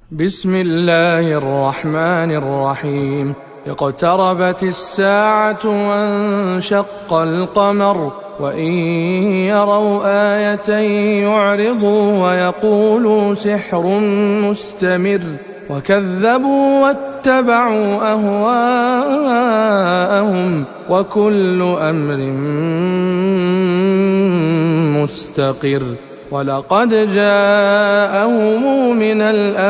بسم الله الرحمن الرحيم. اقتربت الساعة وانشق القمر وإن يروا آية يعرضوا ويقولوا سحر مستمر وكذبوا واتبعوا أهواءهم وكل أمر مستقر. ولقد جاءهم من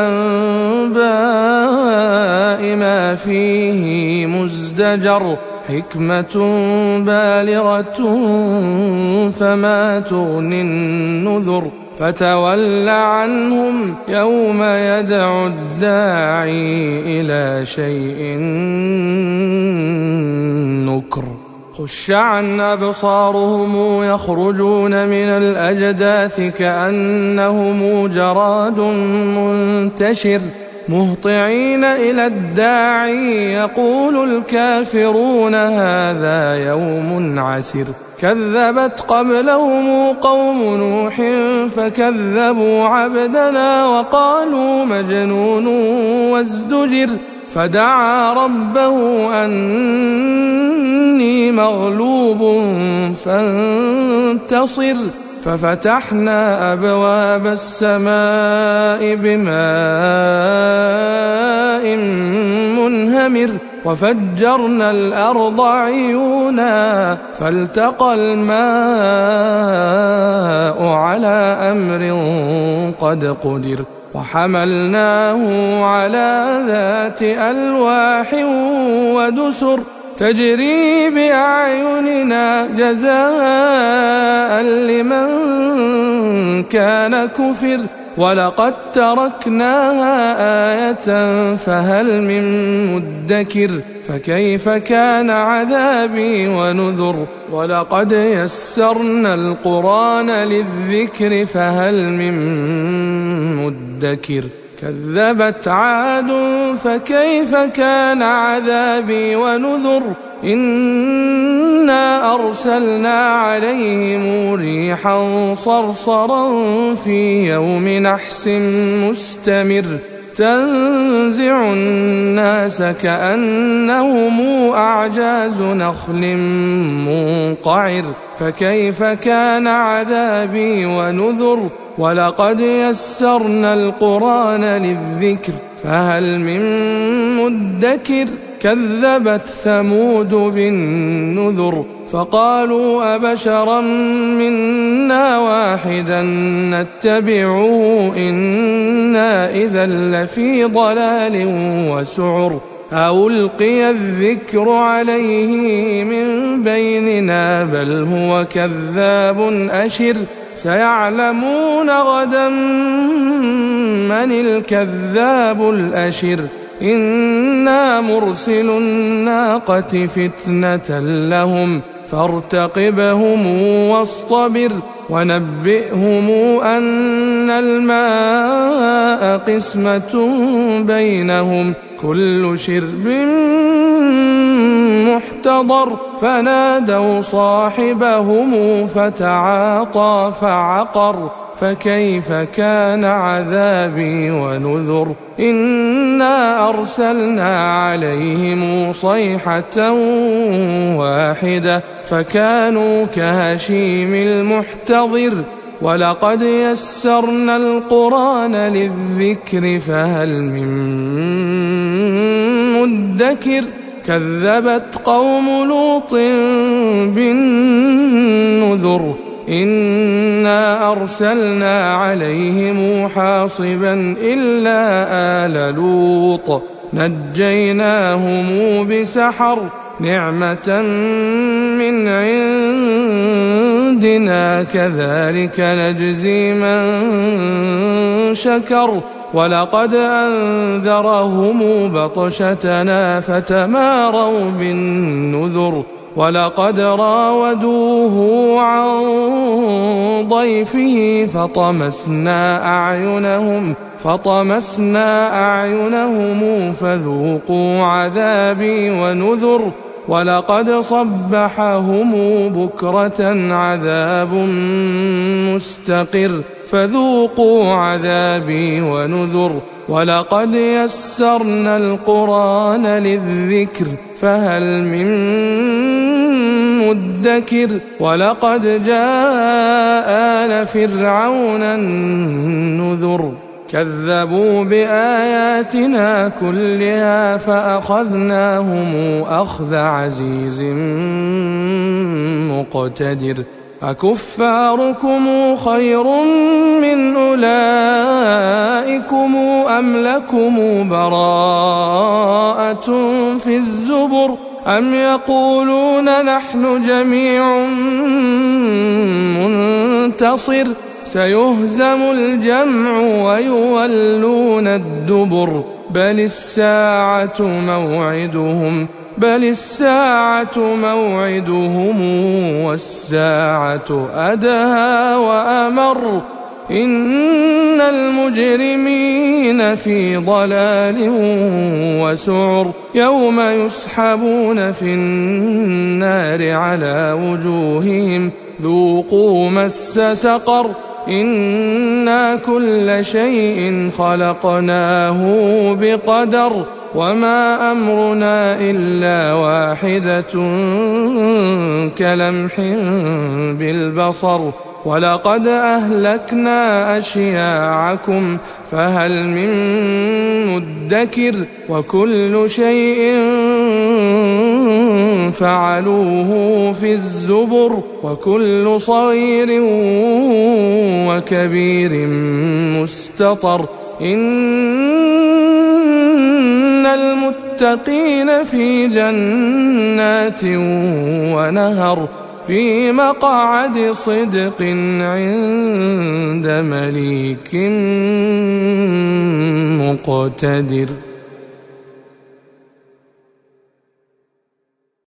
الأنباء ما فيه مزدجر حكمة بالغة فما تغني النذر. فتول عنهم يوم يدعو الداعي إلى شيء نكر. خش عن أبصارهم يخرجون من الأجداث كأنهم جراد منتشر مهطعين إلى الداعي يقول الكافرون هذا يوم عسر. كذبت قبلهم قوم نوح فكذبوا عبدنا وقالوا مجنون وازدجر. فدعا ربه أني مغلوب فانتصر. ففتحنا أبواب السماء بماء منهمر وفجرنا الأرض عيونا فالتقى الماء على أمر قد قدر. وحملناه على ذات ألواح ودسر تجري بأعيننا جزاء لمن كان كفر. ولقد تركناها آية فهل من مدكر. فكيف كان عذابي ونذر. ولقد يسرنا القرآن للذكر فهل من مدكر. كذبت عاد فكيف كان عذابي ونذر. إنا أرسلنا عليهم ريحا صرصرا في يوم نحس مستمر تنزع الناس كأنهم أعجاز نخل منقعر. فكيف كان عذابي ونذر. ولقد يسرنا القرآن للذكر فهل من مدكر. كذبت ثمود بالنذر فقالوا أبشرا منا واحدا نتبعه إنا إذا لفي ضلال وسعر. ألقي الذكر عليه من بيننا بل هو كذاب أشر. سيعلمون غدا من الكذاب الأشر. إنا مرسل الناقة فتنة لهم فارتقبهم واصطبر. ونبئهم أن الماء قسمة بينهم كل شرب محتضر. فنادوا صاحبهم فتعاطى فعقر. فكيف كان عذابي ونذر. إنا أرسلنا عليهم صيحة واحدة فكانوا كهشيم المحتضر. ولقد يسرنا القرآن للذكر فهل من مدكر. كذبت قوم لوط بالنذر إنا أرسلنا عليهم حاصبا إلا آل لوط نجيناهم بسحر نعمة من عندنا كذلك نجزي من شكر. ولقد أنذرهم بطشتنا فتماروا بالنذر. ولقد راودوه عن ضيفه فطمسنا أعينهم فذوقوا عذابي ونذر. ولقد صبحهم بكرة عذاب مستقر فذوقوا عذابي ونذر. ولقد يسرنا القرآن للذكر فهل من مدكر ولقد جاء آل فرعون النذر كذبوا بآياتنا كلها فأخذناهم أخذ عزيز مقتدر أكفاركم خير من أولئكم أم لكم براءة في الزبر أم يقولون نحن جميع منتصر سيهزم الجمع ويولون الدبر بل الساعة موعدهم والساعة أدهى وأمر إن المجرمين في ضلال وسعر يوم يسحبون في النار على وجوههم ذوقوا مس سقر إنا كل شيء خلقناه بقدر وما أمرنا إلا واحدة كلمح بالبصر ولقد أهلكنا أشياعكم فهل من مدكر وكل شيء فعلوه في الزبر وكل صغير وكبير مستطر إن المتقين في جنات ونهر في مقعد صدق عند مليك مقتدر.